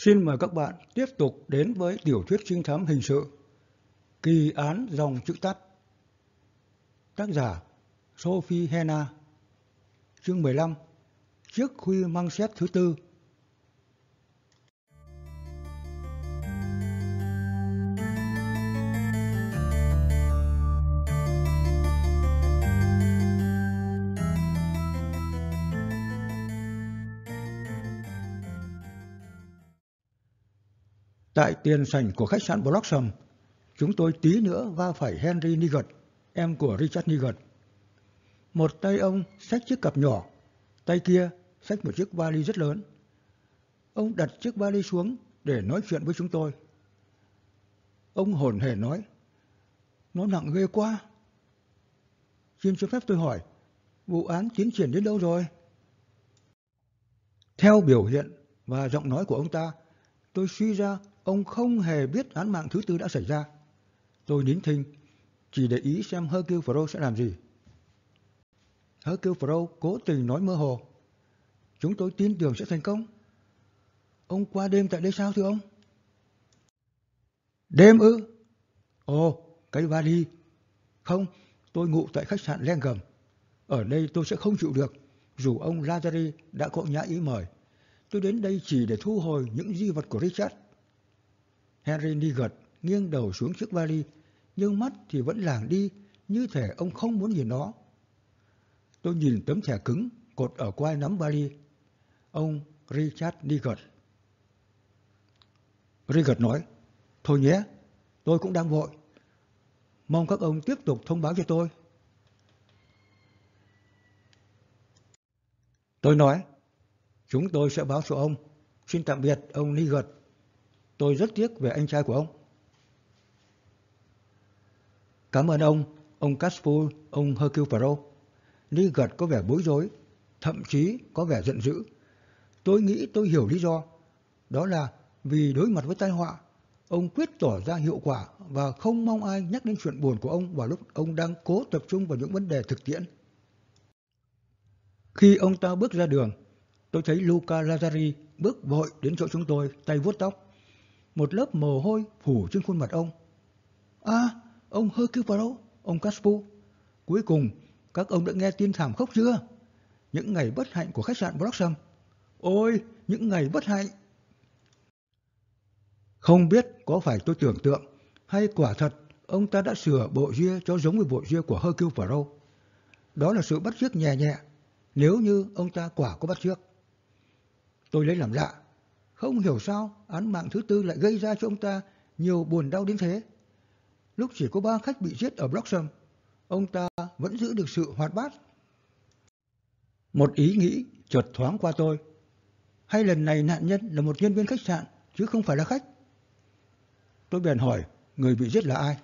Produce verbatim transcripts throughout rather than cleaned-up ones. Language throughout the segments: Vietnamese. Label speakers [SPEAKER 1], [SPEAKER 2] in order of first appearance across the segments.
[SPEAKER 1] Xin mời các bạn tiếp tục đến với tiểu thuyết trinh thám hình sự Kỳ án dòng chữ tắt. Tác giả Sophie Hena. Chương mười lăm. Chiếc khuy măng xét thứ tư. Tại tiền sảnh của khách sạn Blossom, chúng tôi tí nữa va phải Henry Niggard, em của Richard Niggard. Một tay ông xách chiếc cặp nhỏ, tay kia xách một chiếc vali rất lớn. Ông đặt chiếc vali xuống để nói chuyện với chúng tôi. Ông hổn hển nói, nó nặng ghê quá. Xin cho phép tôi hỏi, vụ án tiến triển đến đâu rồi? Theo biểu hiện và giọng nói của ông ta, tôi suy ra ông không hề biết án mạng thứ tư đã xảy ra. Tôi nín thinh, chỉ để ý xem Hercule Poirot sẽ làm gì. Hercule Poirot cố tình nói mơ hồ. Chúng tôi tin tưởng sẽ thành công. Ông qua đêm tại đây sao thưa ông? Đêm ư? Ồ, cái vali. Không, tôi ngụ tại khách sạn Langham. Ở đây tôi sẽ không chịu được, dù ông Lazari đã có nhã ý mời. Tôi đến đây chỉ để thu hồi những di vật của Richard. Henry Niggard nghiêng đầu xuống chiếc vali, nhưng mắt thì vẫn lảng đi, như thể ông không muốn nhìn nó. Tôi nhìn tấm thẻ cứng cột ở quai nắm vali. Ông Richard Niggard. Niggard nói, thôi nhé, tôi cũng đang vội. Mong các ông tiếp tục thông báo cho tôi. Tôi nói, chúng tôi sẽ báo cho ông. Xin tạm biệt ông Niggard. Tôi rất tiếc về anh trai của ông. Cảm ơn ông, ông Caspo, ông Hercule Poirot. Niggard có vẻ bối rối, thậm chí có vẻ giận dữ. Tôi nghĩ tôi hiểu lý do. Đó là vì đối mặt với tai họa, ông quyết tỏ ra hiệu quả và không mong ai nhắc đến chuyện buồn của ông vào lúc ông đang cố tập trung vào những vấn đề thực tiễn. Khi ông ta bước ra đường, tôi thấy Luca Lazari bước vội đến chỗ chúng tôi, tay vuốt tóc. Một lớp mồ hôi phủ trên khuôn mặt ông. À, ông Hercule Poirot, ông Caspo, cuối cùng các ông đã nghe tin thảm khốc chưa? Những ngày bất hạnh của khách sạn Blossom. Ôi, những ngày bất hạnh! Không biết có phải tôi tưởng tượng hay quả thật ông ta đã sửa bộ ria cho giống với bộ ria của Hercule Poirot. Đó là sự bắt chước nhẹ nhẹ, nếu như ông ta quả có bắt chước. Tôi lấy làm lạ. Không hiểu sao án mạng thứ tư lại gây ra cho ông ta nhiều buồn đau đến thế. Lúc chỉ có ba khách bị giết ở Blossom, ông ta vẫn giữ được sự hoạt bát. Một ý nghĩ chợt thoáng qua tôi. Hay lần này nạn nhân là một nhân viên khách sạn chứ không phải là khách? Tôi bèn hỏi người bị giết là ai.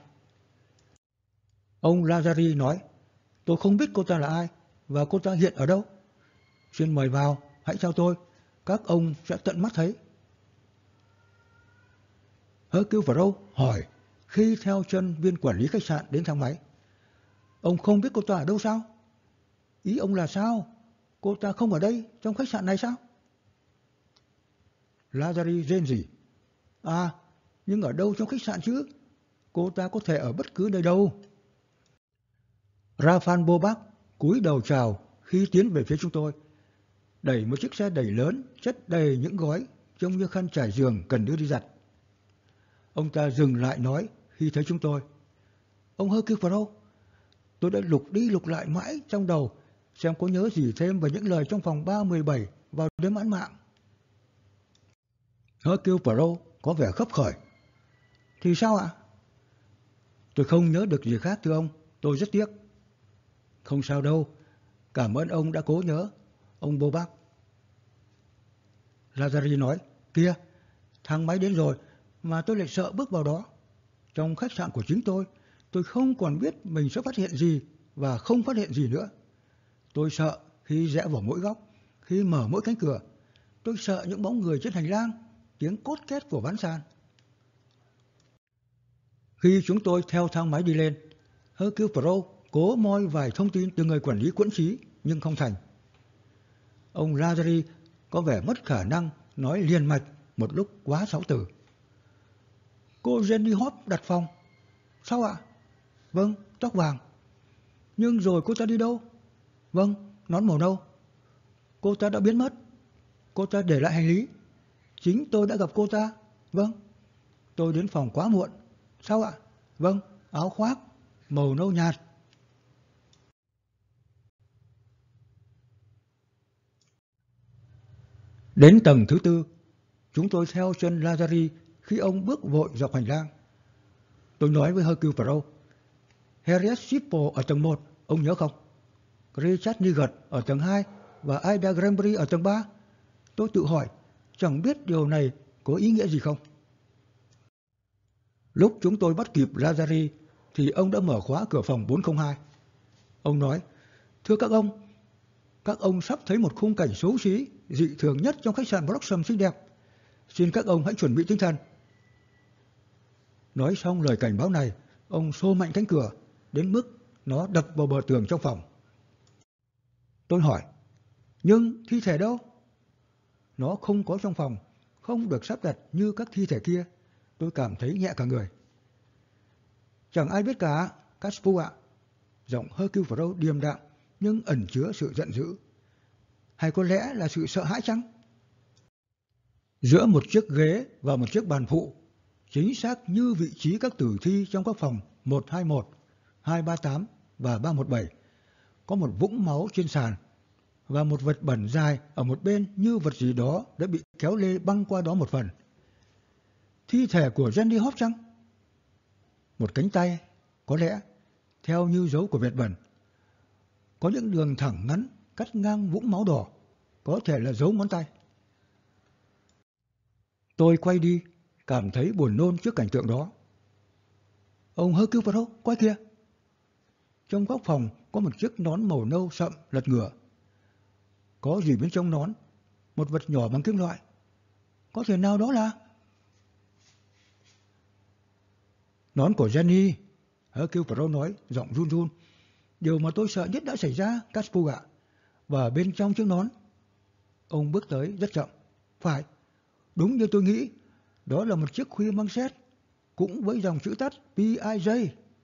[SPEAKER 1] Ông Lazari nói, tôi không biết cô ta là ai và cô ta hiện ở đâu. Xin mời vào, hãy chào tôi, các ông sẽ tận mắt thấy. Hercule Poirot hỏi khi theo chân viên quản lý khách sạn đến thang máy. Ông không biết cô ta ở đâu sao? Ý ông là sao? Cô ta không ở đây, trong khách sạn này sao? Lazari rên rỉ. À, nhưng ở đâu trong khách sạn chứ? Cô ta có thể ở bất cứ nơi đâu. Raphael Beaubac cúi đầu chào khi tiến về phía chúng tôi, đẩy một chiếc xe đẩy lớn chất đầy những gói trông như khăn trải giường cần đưa đi giặt. Ông ta dừng lại nói khi thấy chúng tôi. Ông Hercule Poirot, tôi đã lục đi lục lại mãi trong đầu xem có nhớ gì thêm về những lời trong phòng ba mười bảy vào đêm án mạng. Hercule Poirot có vẻ khấp khởi. Thì sao ạ? Tôi không nhớ được gì khác thưa ông, tôi rất tiếc. Không sao đâu, cảm ơn ông đã cố nhớ, ông Beaubac. Lazari nói, kia, thang máy đến rồi mà tôi lại sợ bước vào đó. Trong khách sạn của chính tôi, tôi không còn biết mình sẽ phát hiện gì và không phát hiện gì nữa. Tôi sợ khi rẽ vào mỗi góc, khi mở mỗi cánh cửa. Tôi sợ những bóng người trên hành lang, tiếng cốt két của ván sàn. Khi chúng tôi theo thang máy đi lên, Hercule Poirot cố moi vài thông tin từ người quản lý quẫn trí nhưng không thành. Ông Lazari có vẻ mất khả năng nói liền mạch một lúc quá sáu từ. Cô Jenny Hop đặt phòng. Sao ạ? Vâng, tóc vàng. Nhưng rồi cô ta đi đâu? Vâng, nón màu nâu. Cô ta đã biến mất. Cô ta để lại hành lý. Chính tôi đã gặp cô ta. Vâng. Tôi đến phòng quá muộn. Sao ạ? Vâng, áo khoác màu nâu nhạt. Đến tầng thứ tư, chúng tôi theo chân Lazari khi ông bước vội dọc hành lang. Tôi nói với Hercule Poirot, Harriet Shippo ở tầng một, ông nhớ không? Richard Nigat ở tầng hai và Ida Granbury ở tầng ba. Tôi tự hỏi, chẳng biết điều này có ý nghĩa gì không? Lúc chúng tôi bắt kịp Lazari thì ông đã mở khóa cửa phòng bốn không hai. Ông nói, thưa các ông, các ông sắp thấy một khung cảnh xấu xí, dị thường nhất trong khách sạn Blossom xinh đẹp. Xin các ông hãy chuẩn bị tinh thần. Nói xong lời cảnh báo này, ông xô mạnh cánh cửa, đến mức nó đập vào bờ tường trong phòng. Tôi hỏi, nhưng thi thể đâu? Nó không có trong phòng, không được sắp đặt như các thi thể kia. Tôi cảm thấy nhẹ cả người. Chẳng ai biết cả, Caspu ạ. Giọng Hercule Poirot điềm đạm nhưng ẩn chứa sự giận dữ. Hay có lẽ là sự sợ hãi chăng? Giữa một chiếc ghế và một chiếc bàn phụ, chính xác như vị trí các tử thi trong các phòng một hai một, hai ba tám và ba một bảy, có một vũng máu trên sàn và một vật bẩn dài ở một bên như vật gì đó đã bị kéo lê băng qua đó một phần. Thi thể của Jenny Hop chăng? Một cánh tay, có lẽ, theo như dấu của vệt bẩn. Có những đường thẳng ngắn cắt ngang vũng máu đỏ, có thể là dấu ngón tay. Tôi quay đi, cảm thấy buồn nôn trước cảnh tượng đó. Ông Hercule Poirot, quay kìa! Trong góc phòng có một chiếc nón màu nâu sậm lật ngửa. Có gì bên trong nón? Một vật nhỏ bằng kim loại. Có thể nào đó là... Nón của Jenny, Hercule Poirot nói, giọng run run. Điều mà tôi sợ nhất đã xảy ra, Caspu ạ. Và bên trong chiếc nón. Ông bước tới rất chậm. Phải, đúng như tôi nghĩ, đó là một chiếc khuy măng xét, cũng với dòng chữ tắt pê i jay.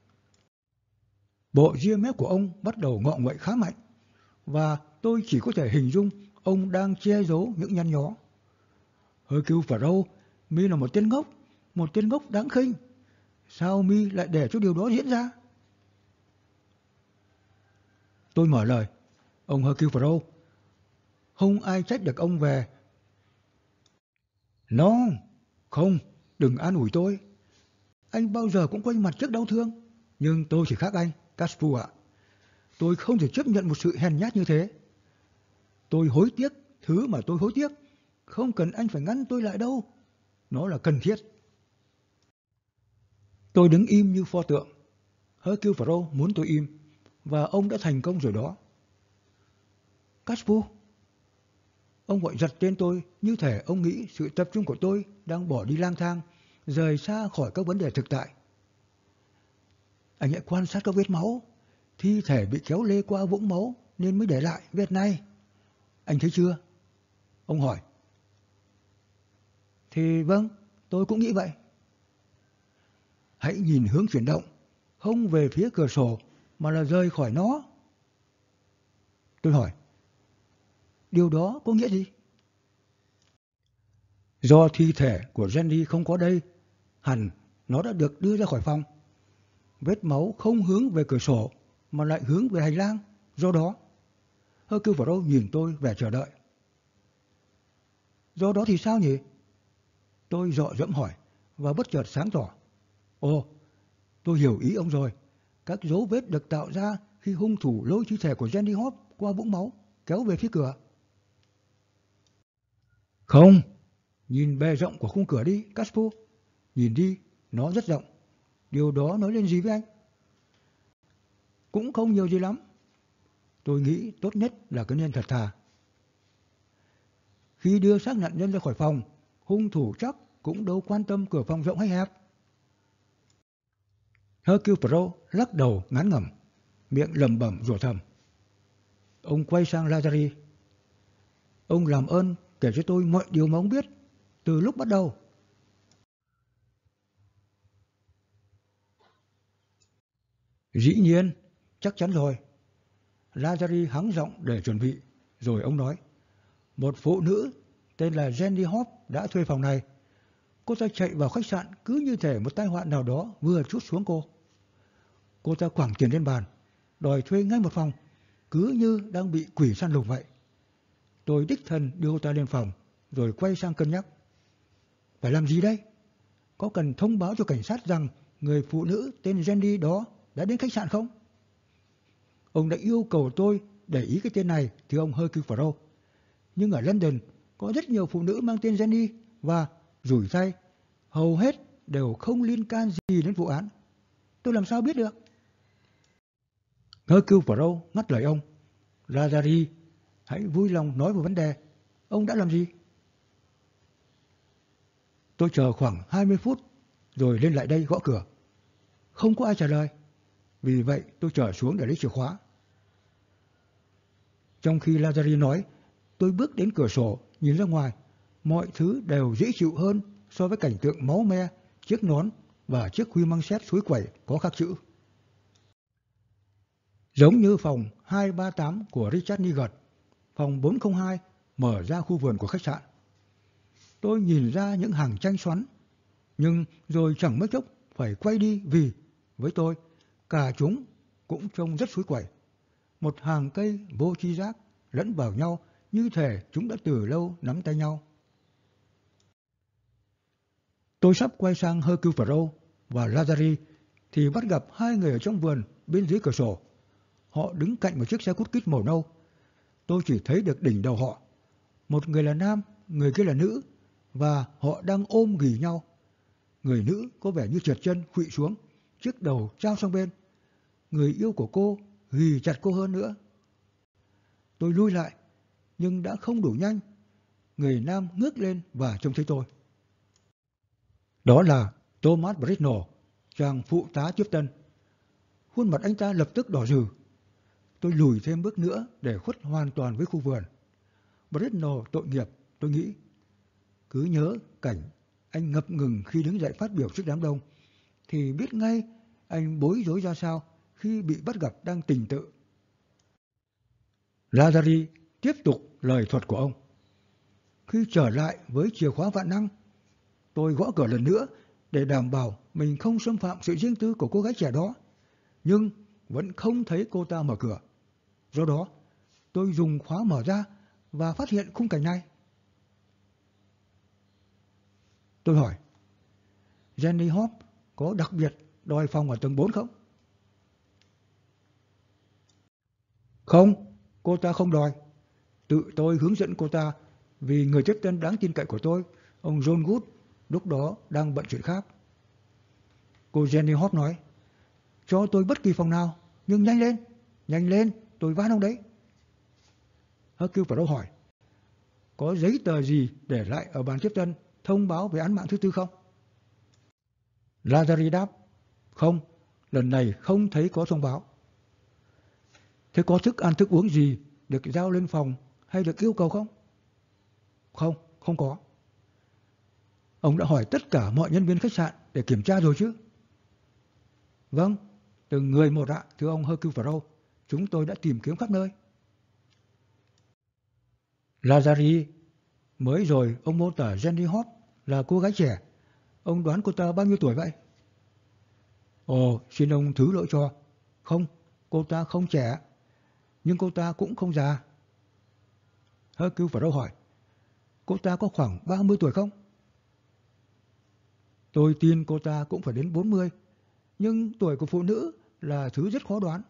[SPEAKER 1] Bộ ria mép của ông bắt đầu ngọ nguậy khá mạnh, và tôi chỉ có thể hình dung ông đang che giấu những nhăn nhó. Hercule Poirot, mi là một tên ngốc, một tên ngốc đáng khinh. Sao mi lại để cho điều đó diễn ra? Tôi mở lời, ông Hercule Poirot, không ai trách được ông về. Nó, không, đừng an ủi tôi. Anh bao giờ cũng quay mặt trước đau thương, nhưng tôi thì khác anh, Caspu ạ. Tôi không thể chấp nhận một sự hèn nhát như thế. Tôi hối tiếc thứ mà tôi hối tiếc. Không cần anh phải ngăn tôi lại đâu. Nó là cần thiết. Tôi đứng im như pho tượng. Hercule Poirot muốn tôi im, và ông đã thành công rồi đó. Caspu. Ông gọi giật tên tôi như thể ông nghĩ sự tập trung của tôi đang bỏ đi lang thang, rời xa khỏi các vấn đề thực tại. Anh hãy quan sát các vết máu. Thi thể bị kéo lê qua vũng máu nên mới để lại vết này. Anh thấy chưa? Ông hỏi. Thì vâng, tôi cũng nghĩ vậy. Hãy nhìn hướng chuyển động, không về phía cửa sổ mà là rời khỏi nó. Tôi hỏi. Điều đó có nghĩa gì? Do thi thể của Jenny không có đây, hẳn nó đã được đưa ra khỏi phòng. Vết máu không hướng về cửa sổ mà lại hướng về hành lang. Do đó, Hercule Poirot nhìn tôi vẻ chờ đợi. Do đó thì sao nhỉ? Tôi dọ dẫm hỏi và bất chợt sáng tỏ. Ồ, tôi hiểu ý ông rồi. Các dấu vết được tạo ra khi hung thủ lôi thi thể của Jenny Hop qua vũng máu, kéo về phía cửa. Không, nhìn bề rộng của khung cửa đi, Caspu. Nhìn đi, nó rất rộng. Điều đó nói lên gì với anh? Cũng không nhiều gì lắm. Tôi nghĩ tốt nhất là cứ nên thật thà. Khi đưa xác nạn nhân ra khỏi phòng, hung thủ chắc cũng đâu quan tâm cửa phòng rộng hay hẹp. Hercule Poirot lắc đầu ngán ngẩm, miệng lẩm bẩm rủa thầm. Ông quay sang Lazari. Ông làm ơn kể cho tôi mọi điều mà ông biết. từ lúc bắt đầu. Dĩ nhiên, chắc chắn rồi. Lazari hắng giọng để chuẩn bị, rồi ông nói, một phụ nữ tên là Jenny Hope đã thuê phòng này. Cô ta chạy vào khách sạn cứ như thể một tai họa nào đó vừa trút xuống cô. Cô ta quẳng tiền lên bàn, đòi thuê ngay một phòng, cứ như đang bị quỷ săn lùng vậy. Tôi đích thân đưa cô ta lên phòng, rồi quay sang cân nhắc. Phải làm gì đây? Có cần thông báo cho cảnh sát rằng người phụ nữ tên Jenny đó đã đến khách sạn không? Ông đã yêu cầu tôi để ý cái tên này, thưa ông Hercule Poirot. Nhưng ở London có rất nhiều phụ nữ mang tên Jenny và rủi thay, hầu hết đều không liên can gì đến vụ án. Tôi làm sao biết được? Hercule Poirot ngắt lời ông. Lazari, hãy vui lòng nói về vấn đề. Ông đã làm gì? Tôi chờ khoảng hai mươi phút rồi lên lại đây gõ cửa. Không có ai trả lời. Vì vậy tôi trở xuống để lấy chìa khóa. Trong khi Lazari nói, tôi bước đến cửa sổ, nhìn ra ngoài. Mọi thứ đều dễ chịu hơn so với cảnh tượng máu me, chiếc nón và chiếc khuy măng xét suối quẩy có khắc chữ. Giống như phòng hai ba tám của Richard Nugent, phòng bốn không hai mở ra khu vườn của khách sạn. Tôi nhìn ra những hàng tranh xoắn, nhưng rồi chẳng mấy chốc phải quay đi vì, với tôi, cả chúng cũng trông rất suối quẩy. Một hàng cây vô tri giác lẫn vào nhau như thể chúng đã từ lâu nắm tay nhau. Tôi sắp quay sang Hercule Poirot và Lazari thì bắt gặp hai người ở trong vườn bên dưới cửa sổ. Họ đứng cạnh một chiếc xe cút kít màu nâu. Tôi chỉ thấy được đỉnh đầu họ. Một người là nam, người kia là nữ, và họ đang ôm ghì nhau. Người nữ có vẻ như trượt chân khuỵu xuống, chiếc đầu trao sang bên. Người yêu của cô ghì chặt cô hơn nữa. Tôi lui lại, nhưng đã không đủ nhanh. Người nam ngước lên và trông thấy tôi. Đó là Thomas Britnell, chàng phụ tá tiếp tân. Khuôn mặt anh ta lập tức đỏ rừ. Tôi lùi thêm bước nữa để khuất hoàn toàn với khu vườn. Britnell tội nghiệp, tôi nghĩ. Cứ nhớ cảnh anh ngập ngừng khi đứng dậy phát biểu trước đám đông, thì biết ngay anh bối rối ra sao khi bị bắt gặp đang tình tự. Lazari tiếp tục lời thuật của ông. Khi trở lại với chìa khóa vạn năng, tôi gõ cửa lần nữa để đảm bảo mình không xâm phạm sự riêng tư của cô gái trẻ đó, nhưng vẫn không thấy cô ta mở cửa. Do đó, tôi dùng khóa mở ra và phát hiện khung cảnh này. Tôi hỏi, Jenny Hope có đặc biệt đòi phòng ở tầng bốn không? Không, cô ta không đòi. Tự tôi hướng dẫn cô ta vì người tiếp tân đáng tin cậy của tôi, ông John Good, lúc đó đang bận chuyện khác. Cô Jenny Hope nói, cho tôi bất kỳ phòng nào, nhưng nhanh lên, nhanh lên, tôi van ông đấy. Hercule Poirot hỏi, có giấy tờ gì để lại ở bàn tiếp tân thông báo về án mạng thứ tư không? Lazari đáp, không, lần này không thấy có thông báo. Thế có thức ăn thức uống gì được giao lên phòng hay được yêu cầu không? Không, không có. Ông đã hỏi tất cả mọi nhân viên khách sạn để kiểm tra rồi chứ? Vâng, từng người một ạ, thưa ông Hercule Poirot. Chúng tôi đã tìm kiếm khắp nơi. Lazari, mới rồi ông mô tả Jenny Hope là cô gái trẻ. Ông đoán cô ta bao nhiêu tuổi vậy? Ồ, xin ông thứ lỗi cho. Không, cô ta không trẻ, nhưng cô ta cũng không già. Hercule Poirot hỏi, cô ta có khoảng ba mươi tuổi không? Tôi tin cô ta cũng phải đến bốn mươi, nhưng tuổi của phụ nữ là thứ rất khó đoán.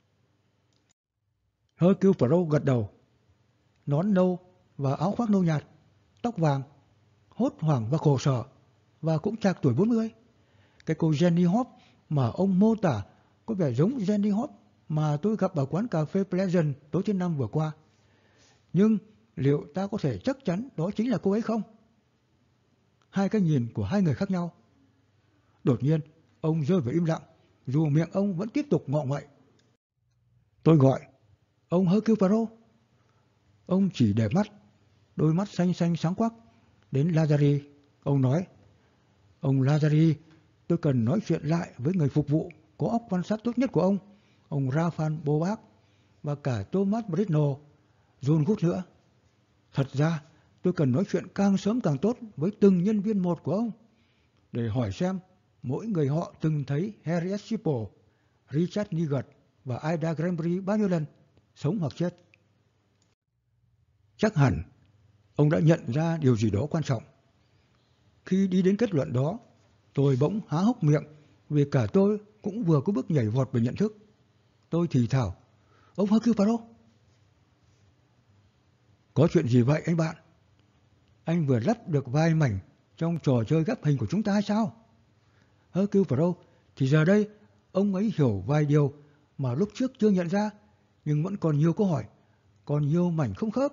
[SPEAKER 1] Hercule Poirot gật đầu. Nón nâu và áo khoác nâu nhạt, tóc vàng, hốt hoảng và khổ sở, và cũng chạc tuổi bốn mươi. Cái cô Jenny Hope mà ông mô tả có vẻ giống Jenny Hope mà tôi gặp ở quán cà phê Pleasant tối thứ năm vừa qua. Nhưng liệu ta có thể chắc chắn đó chính là cô ấy không? Hai cái nhìn của hai người khác nhau. Đột nhiên, ông rơi vào im lặng, dù miệng ông vẫn tiếp tục ngọ nguậy. Tôi gọi, ông Hercule Poirot. Ông chỉ để mắt, đôi mắt xanh xanh sáng quắc, đến Lazari, ông nói, ông Lazari, tôi cần nói chuyện lại với người phục vụ có óc quan sát tốt nhất của ông, ông Rafael Bobach, và cả Thomas Brino, John Good nữa. Thật ra, tôi cần nói chuyện càng sớm càng tốt với từng nhân viên một của ông, để hỏi xem mỗi người họ từng thấy Harriet Sipple, Richard Nugent và Ida Granbury bao nhiêu lần, sống hoặc chết. Chắc hẳn ông đã nhận ra điều gì đó quan trọng. Khi đi đến kết luận đó, tôi bỗng há hốc miệng vì cả tôi cũng vừa có bước nhảy vọt về nhận thức. Tôi thì thào, ông Hercule Poirot. Có chuyện gì vậy anh bạn? Anh vừa lắp được vài mảnh trong trò chơi ghép hình của chúng ta hay sao? Hercule Poirot, thì giờ đây ông ấy hiểu vài điều mà lúc trước chưa nhận ra, nhưng vẫn còn nhiều câu hỏi, còn nhiều mảnh không khớp.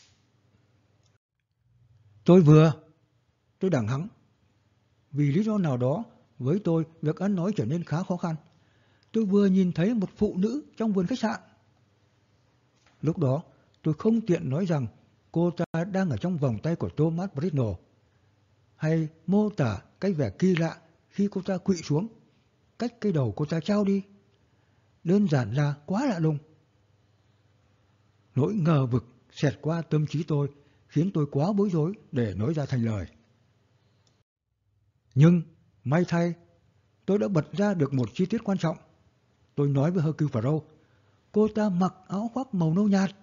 [SPEAKER 1] Tôi vừa, tôi đẳng hắng. Vì lý do nào đó, với tôi việc ăn nói trở nên khá khó khăn. Tôi vừa nhìn thấy một phụ nữ trong vườn khách sạn. Lúc đó, tôi không tiện nói rằng cô ta đang ở trong vòng tay của Thomas Brino, hay mô tả cái vẻ kỳ lạ khi cô ta quỵ xuống, cách cái đầu cô ta trao đi. Đơn giản là quá lạ lùng. Nỗi ngờ vực xẹt qua tâm trí tôi, khiến tôi quá bối rối để nói ra thành lời. Nhưng, may thay, tôi đã bật ra được một chi tiết quan trọng. Tôi nói với Hercule Poirot, cô ta mặc áo khoác màu nâu nhạt.